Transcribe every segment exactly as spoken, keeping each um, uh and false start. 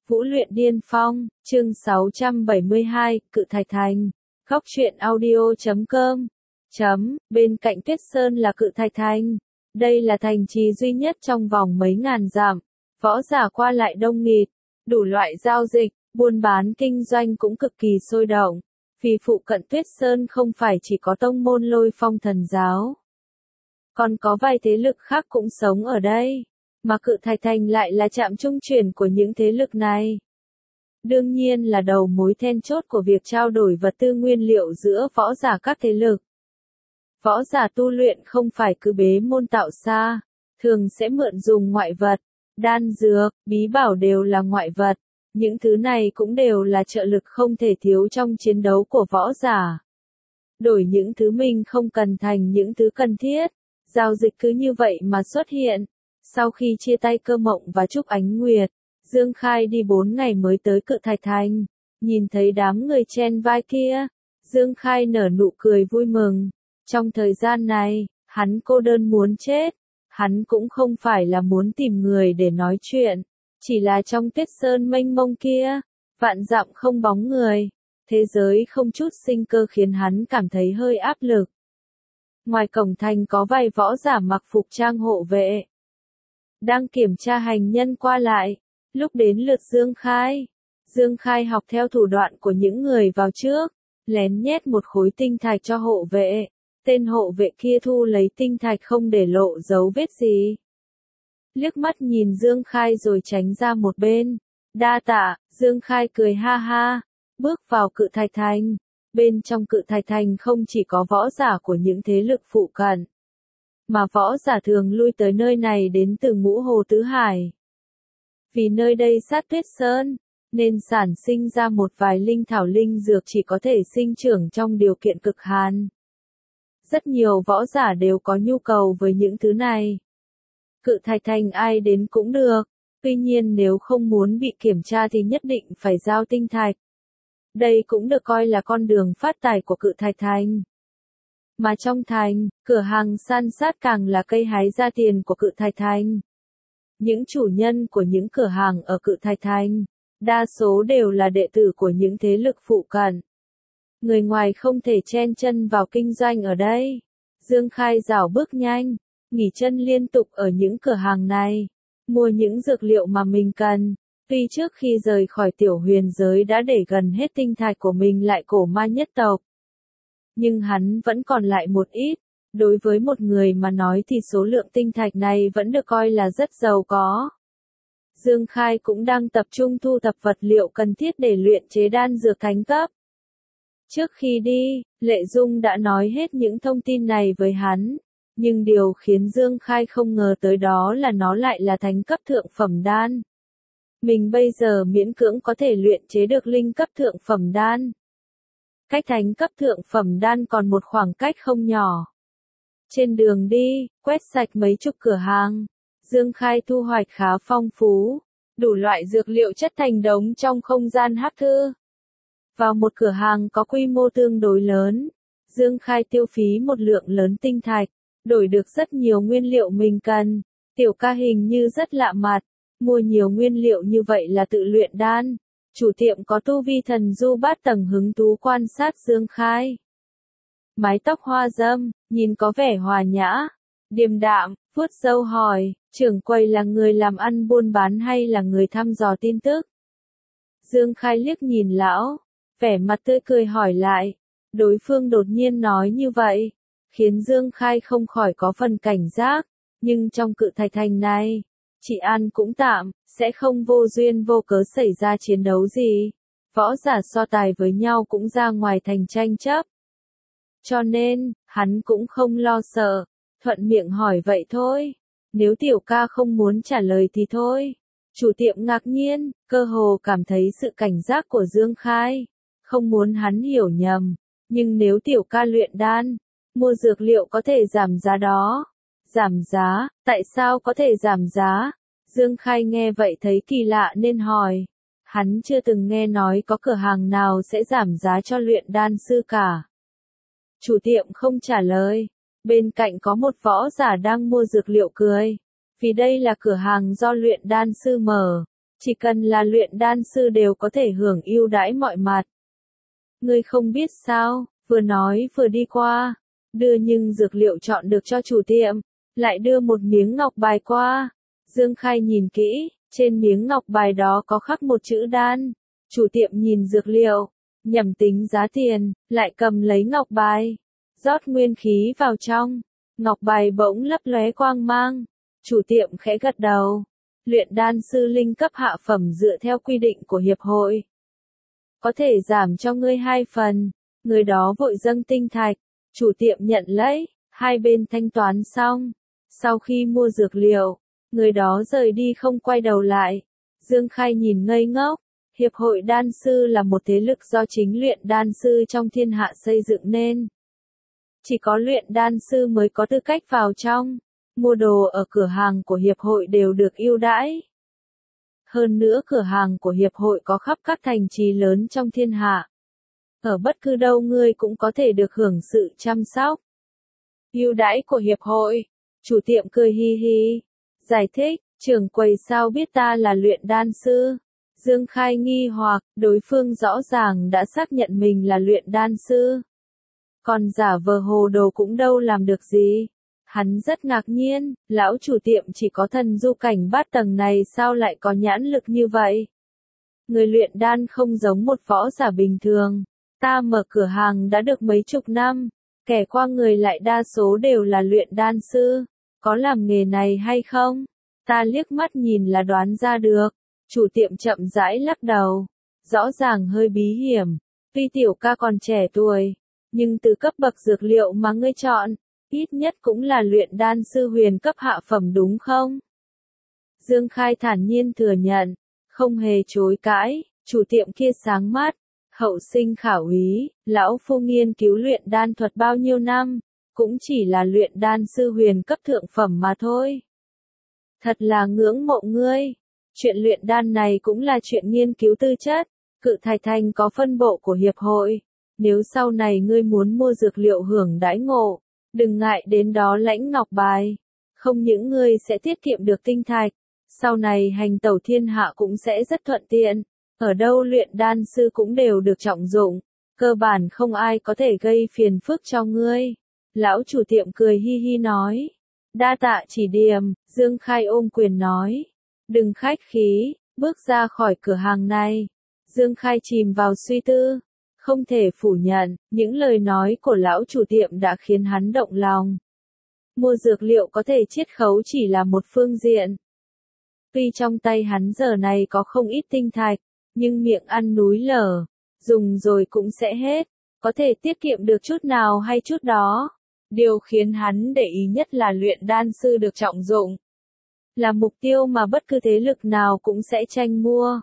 Vũ luyện điên phong, chương sáu trăm bảy mươi hai, Cự Thạch Thành. Góc truyện audio chấm com. Chấm, bên cạnh Tuyết Sơn là Cự Thạch Thành. Đây là thành trì duy nhất trong vòng mấy ngàn dặm. Võ giả qua lại đông nghịt, đủ loại giao dịch, buôn bán kinh doanh cũng cực kỳ sôi động. Vì phụ cận Tuyết Sơn không phải chỉ có tông môn Lôi Phong thần giáo, còn có vài thế lực khác cũng sống ở đây. Mà Cự Thạch Thành lại là trạm trung chuyển của những thế lực này. Đương nhiên là đầu mối then chốt của việc trao đổi vật tư nguyên liệu giữa võ giả các thế lực. Võ giả tu luyện không phải cứ bế môn tạo xa, thường sẽ mượn dùng ngoại vật, đan dược, bí bảo đều là ngoại vật. Những thứ này cũng đều là trợ lực không thể thiếu trong chiến đấu của võ giả. Đổi những thứ mình không cần thành những thứ cần thiết, giao dịch cứ như vậy mà xuất hiện. Sau khi chia tay Cơ Mộng và Trúc Ánh Nguyệt, Dương Khai đi bốn ngày mới tới Cự Thạch Thành. Nhìn thấy đám người chen vai kia, Dương Khai nở nụ cười vui mừng. Trong thời gian này, hắn cô đơn muốn chết. Hắn cũng không phải là muốn tìm người để nói chuyện. Chỉ là trong Tuyết Sơn mênh mông kia, vạn dặm không bóng người. Thế giới không chút sinh cơ khiến hắn cảm thấy hơi áp lực. Ngoài cổng thành có vài võ giả mặc phục trang hộ vệ, đang kiểm tra hành nhân qua lại. Lúc đến lượt Dương Khai, Dương Khai học theo thủ đoạn của những người vào trước, lén nhét một khối tinh thạch cho hộ vệ. Tên hộ vệ kia thu lấy tinh thạch không để lộ dấu vết gì. Liếc mắt nhìn Dương Khai rồi tránh ra một bên. Đa tạ, Dương Khai cười ha ha, bước vào Cự Thạch Thành. Bên trong Cự Thạch Thành không chỉ có võ giả của những thế lực phụ cận, mà võ giả thường lui tới nơi này đến từ Ngũ Hồ Tứ Hải. Vì nơi đây sát Tuyết Sơn, nên sản sinh ra một vài linh thảo linh dược chỉ có thể sinh trưởng trong điều kiện cực hàn. Rất nhiều võ giả đều có nhu cầu với những thứ này. Cự Thạch Thành ai đến cũng được, tuy nhiên nếu không muốn bị kiểm tra thì nhất định phải giao tinh thạch. Đây cũng được coi là con đường phát tài của Cự Thạch Thành. Mà trong thành, cửa hàng san sát càng là cây hái ra tiền của Cự Thạch Thành. Những chủ nhân của những cửa hàng ở Cự Thạch Thành, đa số đều là đệ tử của những thế lực phụ cận. Người ngoài không thể chen chân vào kinh doanh ở đây. Dương Khai rảo bước nhanh, nghỉ chân liên tục ở những cửa hàng này, mua những dược liệu mà mình cần. Tuy trước khi rời khỏi tiểu huyền giới đã để gần hết tinh thạch của mình lại cổ ma nhất tộc, nhưng hắn vẫn còn lại một ít. Đối với một người mà nói thì số lượng tinh thạch này vẫn được coi là rất giàu có. Dương Khai cũng đang tập trung thu thập vật liệu cần thiết để luyện chế đan dược thánh cấp. Trước khi đi, Lệ Dung đã nói hết những thông tin này với hắn, nhưng điều khiến Dương Khai không ngờ tới đó là nó lại là thánh cấp thượng phẩm đan. Mình bây giờ miễn cưỡng có thể luyện chế được linh cấp thượng phẩm đan. Cách thánh cấp thượng phẩm đan còn một khoảng cách không nhỏ. Trên đường đi, quét sạch mấy chục cửa hàng, Dương Khai thu hoạch khá phong phú, đủ loại dược liệu chất thành đống trong không gian hắc thư. Vào một cửa hàng có quy mô tương đối lớn, Dương Khai tiêu phí một lượng lớn tinh thạch, đổi được rất nhiều nguyên liệu mình cần. Tiểu ca hình như rất lạ mặt, mua nhiều nguyên liệu như vậy là tự luyện đan. Chủ tiệm có tu vi thần du bát tầng hứng thú quan sát Dương Khai. Mái tóc hoa dâm, nhìn có vẻ hòa nhã, điềm đạm, vuốt râu hỏi, trưởng quầy là người làm ăn buôn bán hay là người thăm dò tin tức? Dương Khai liếc nhìn lão, vẻ mặt tươi cười hỏi lại. Đối phương đột nhiên nói như vậy, khiến Dương Khai không khỏi có phần cảnh giác, nhưng trong Cự Thạch Thành này, chị An cũng tạm, sẽ không vô duyên vô cớ xảy ra chiến đấu gì. Võ giả so tài với nhau cũng ra ngoài thành tranh chấp. Cho nên, hắn cũng không lo sợ, thuận miệng hỏi vậy thôi. Nếu tiểu ca không muốn trả lời thì thôi. Chủ tiệm ngạc nhiên, cơ hồ cảm thấy sự cảnh giác của Dương Khai, không muốn hắn hiểu nhầm. Nhưng nếu tiểu ca luyện đan, mua dược liệu có thể giảm giá đó. Giảm giá, tại sao có thể giảm giá? Dương Khai nghe vậy thấy kỳ lạ nên hỏi. Hắn chưa từng nghe nói có cửa hàng nào sẽ giảm giá cho luyện đan sư cả. Chủ tiệm không trả lời. Bên cạnh có một võ giả đang mua dược liệu cười. Vì đây là cửa hàng do luyện đan sư mở. Chỉ cần là luyện đan sư đều có thể hưởng ưu đãi mọi mặt. Ngươi không biết sao, vừa nói vừa đi qua, đưa nhưng dược liệu chọn được cho chủ tiệm, lại đưa một miếng ngọc bài qua. Dương Khai nhìn kỹ, trên miếng ngọc bài đó có khắc một chữ đan. Chủ tiệm nhìn dược liệu, nhẩm tính giá tiền, lại cầm lấy ngọc bài, rót nguyên khí vào trong. Ngọc bài bỗng lấp lóe quang mang. Chủ tiệm khẽ gật đầu. Luyện đan sư linh cấp hạ phẩm dựa theo quy định của hiệp hội. Có thể giảm cho ngươi hai phần. Người đó vội dâng tinh thạch. Chủ tiệm nhận lấy, hai bên thanh toán xong. Sau khi mua dược liệu, người đó rời đi không quay đầu lại. Dương Khai nhìn ngây ngốc. Hiệp hội đan sư là một thế lực do chính luyện đan sư trong thiên hạ xây dựng nên. Chỉ có luyện đan sư mới có tư cách vào trong. Mua đồ ở cửa hàng của hiệp hội đều được ưu đãi. Hơn nữa cửa hàng của hiệp hội có khắp các thành trì lớn trong thiên hạ. Ở bất cứ đâu ngươi cũng có thể được hưởng sự chăm sóc. Ưu đãi của hiệp hội. Chủ tiệm cười hi hi. Giải thích, trưởng quầy sao biết ta là luyện đan sư? Dương Khai nghi hoặc, đối phương rõ ràng đã xác nhận mình là luyện đan sư. Còn giả vờ hồ đồ cũng đâu làm được gì. Hắn rất ngạc nhiên, lão chủ tiệm chỉ có thần du cảnh bát tầng này sao lại có nhãn lực như vậy? Người luyện đan không giống một võ giả bình thường. Ta mở cửa hàng đã được mấy chục năm, kẻ qua người lại đa số đều là luyện đan sư. Có làm nghề này hay không? Ta liếc mắt nhìn là đoán ra được. Chủ tiệm chậm rãi lắc đầu. Rõ ràng hơi bí hiểm. Tuy tiểu ca còn trẻ tuổi, nhưng từ cấp bậc dược liệu mà ngươi chọn, ít nhất cũng là luyện đan sư huyền cấp hạ phẩm đúng không? Dương Khai thản nhiên thừa nhận, không hề chối cãi. Chủ tiệm kia sáng mắt. Hậu sinh khảo úy, lão phu nghiên cứu luyện đan thuật bao nhiêu năm, cũng chỉ là luyện đan sư huyền cấp thượng phẩm mà thôi. Thật là ngưỡng mộ ngươi. Chuyện luyện đan này cũng là chuyện nghiên cứu tư chất. Cự Thạch Thành có phân bộ của hiệp hội. Nếu sau này ngươi muốn mua dược liệu hưởng đãi ngộ, đừng ngại đến đó lãnh ngọc bài. Không những ngươi sẽ tiết kiệm được tinh thạch, sau này hành tẩu thiên hạ cũng sẽ rất thuận tiện. Ở đâu luyện đan sư cũng đều được trọng dụng. Cơ bản không ai có thể gây phiền phức cho ngươi. Lão chủ tiệm cười hi hi nói. Đa tạ chỉ điểm, Dương Khai ôm quyền nói. Đừng khách khí, bước ra khỏi cửa hàng này. Dương Khai chìm vào suy tư. Không thể phủ nhận, những lời nói của lão chủ tiệm đã khiến hắn động lòng. Mua dược liệu có thể chiết khấu chỉ là một phương diện. Tuy trong tay hắn giờ này có không ít tinh thạch, nhưng miệng ăn núi lở, dùng rồi cũng sẽ hết, có thể tiết kiệm được chút nào hay chút đó. Điều khiến hắn để ý nhất là luyện đan sư được trọng dụng. Là mục tiêu mà bất cứ thế lực nào cũng sẽ tranh mua.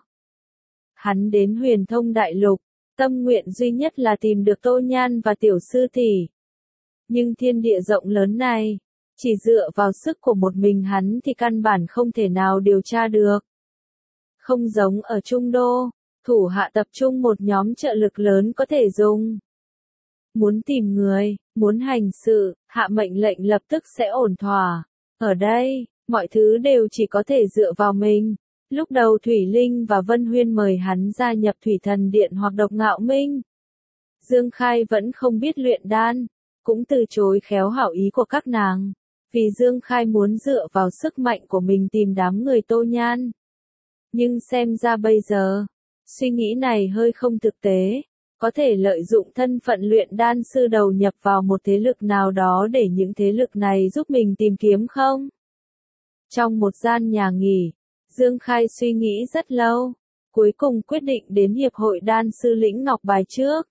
Hắn đến Huyền Thông Đại Lục, tâm nguyện duy nhất là tìm được Tô Nhan và tiểu sư tỷ. Nhưng thiên địa rộng lớn này, chỉ dựa vào sức của một mình hắn thì căn bản không thể nào điều tra được. Không giống ở Trung Đô, thủ hạ tập trung một nhóm trợ lực lớn có thể dùng. Muốn tìm người, muốn hành sự, hạ mệnh lệnh lập tức sẽ ổn thỏa. Ở đây, mọi thứ đều chỉ có thể dựa vào mình. Lúc đầu Thủy Linh và Vân Huyên mời hắn gia nhập Thủy Thần Điện hoặc Độc Ngạo Minh. Dương Khai vẫn không biết luyện đan, cũng từ chối khéo hảo ý của các nàng. Vì Dương Khai muốn dựa vào sức mạnh của mình tìm đám người Tô Nhan. Nhưng xem ra bây giờ, suy nghĩ này hơi không thực tế. Có thể lợi dụng thân phận luyện đan sư đầu nhập vào một thế lực nào đó để những thế lực này giúp mình tìm kiếm không? Trong một gian nhà nghỉ, Dương Khai suy nghĩ rất lâu, cuối cùng quyết định đến hiệp hội đan sư lĩnh ngọc bài trước.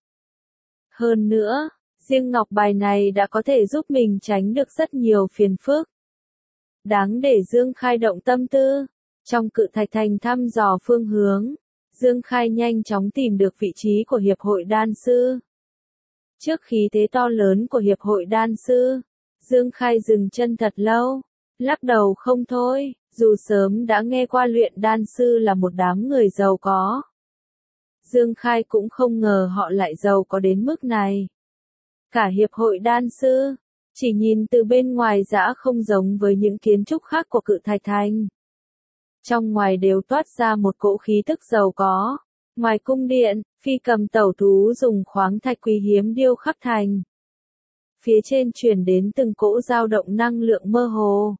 Hơn nữa, riêng ngọc bài này đã có thể giúp mình tránh được rất nhiều phiền phức. Đáng để Dương Khai động tâm tư. Trong Cự Thạch Thành thăm dò phương hướng, Dương Khai nhanh chóng tìm được vị trí của hiệp hội đan sư. Trước khí thế to lớn của hiệp hội đan sư, Dương Khai dừng chân thật lâu, lắc đầu không thôi, dù sớm đã nghe qua luyện đan sư là một đám người giàu có. Dương Khai cũng không ngờ họ lại giàu có đến mức này. Cả hiệp hội đan sư, chỉ nhìn từ bên ngoài dã không giống với những kiến trúc khác của Cự Thạch Thành. trong ngoài đều toát ra một cỗ khí tức giàu có. Ngoài cung điện, phi cầm tẩu thú dùng khoáng thạch quý hiếm điêu khắc thành. Phía trên truyền đến từng cỗ dao động năng lượng mơ hồ.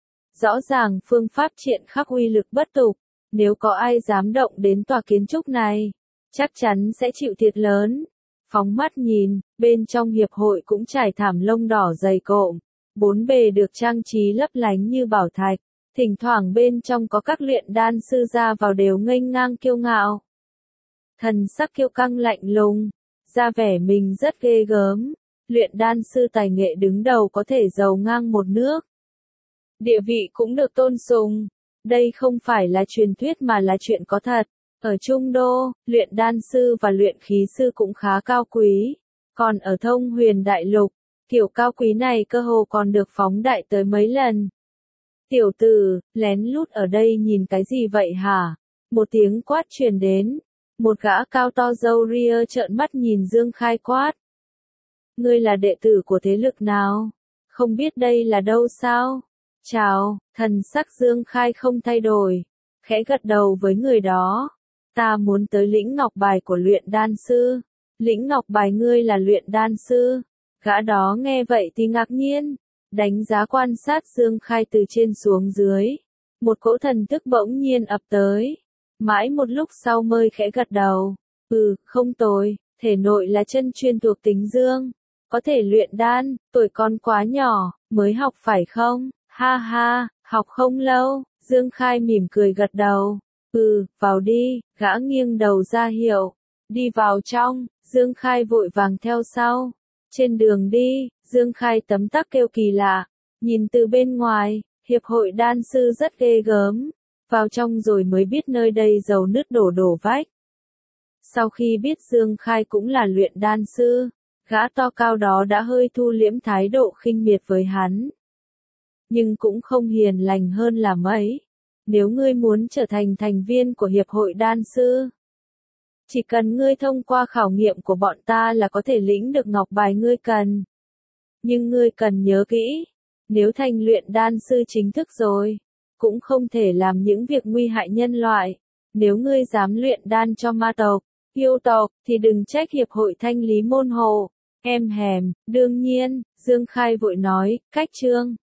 Rõ ràng phương pháp triện khắc uy lực bất tục, nếu có ai dám động đến tòa kiến trúc này, chắc chắn sẽ chịu thiệt lớn. Phóng mắt nhìn, bên trong hiệp hội cũng trải thảm lông đỏ dày cộm, bốn bề được trang trí lấp lánh như bảo thạch, thỉnh thoảng bên trong có các luyện đan sư ra vào đều nghênh ngang kiêu ngạo. Thần sắc kiêu căng lạnh lùng, ra vẻ mình rất ghê gớm, luyện đan sư tài nghệ đứng đầu có thể giàu ngang một nước. Địa vị cũng được tôn sùng, đây không phải là truyền thuyết mà là chuyện có thật. Ở Trung Đô, luyện đan sư và luyện khí sư cũng khá cao quý, còn ở Thông Huyền Đại Lục, kiểu cao quý này cơ hồ còn được phóng đại tới mấy lần. Tiểu tử, lén lút ở đây nhìn cái gì vậy hả? Một tiếng quát truyền đến, một gã cao to râu ria trợn mắt nhìn Dương Khai quát. Ngươi là đệ tử của thế lực nào? Không biết đây là đâu sao? Chào, thần sắc Dương Khai không thay đổi, khẽ gật đầu với người đó. Ta muốn tới lĩnh ngọc bài của luyện đan sư. Lĩnh ngọc bài ngươi là luyện đan sư. Gã đó nghe vậy thì ngạc nhiên, đánh giá quan sát Dương Khai từ trên xuống dưới. Một cỗ thần thức bỗng nhiên ập tới. Mãi một lúc sau mới khẽ gật đầu. Ừ, không tồi, thể nội là chân chuyên thuộc tính dương. Có thể luyện đan, tuổi con quá nhỏ, mới học phải không? Ha ha, học không lâu. Dương Khai mỉm cười gật đầu. Ừ, vào đi, gã nghiêng đầu ra hiệu. Đi vào trong, Dương Khai vội vàng theo sau. Trên đường đi, Dương Khai tấm tắc kêu kỳ lạ. Nhìn từ bên ngoài, hiệp hội đan sư rất ghê gớm. Vào trong rồi mới biết nơi đây dầu nứt đổ đổ vách. Sau khi biết Dương Khai cũng là luyện đan sư, gã to cao đó đã hơi thu liễm thái độ khinh miệt với hắn. Nhưng cũng không hiền lành hơn là mấy. Nếu ngươi muốn trở thành thành viên của hiệp hội đan sư, chỉ cần ngươi thông qua khảo nghiệm của bọn ta là có thể lĩnh được ngọc bài ngươi cần. Nhưng ngươi cần nhớ kỹ, nếu thành luyện đan sư chính thức rồi, cũng không thể làm những việc nguy hại nhân loại. Nếu ngươi dám luyện đan cho ma tộc, yêu tộc, thì đừng trách hiệp hội thanh lý môn hộ. Em hèm, đương nhiên, Dương Khai vội nói, cách chương.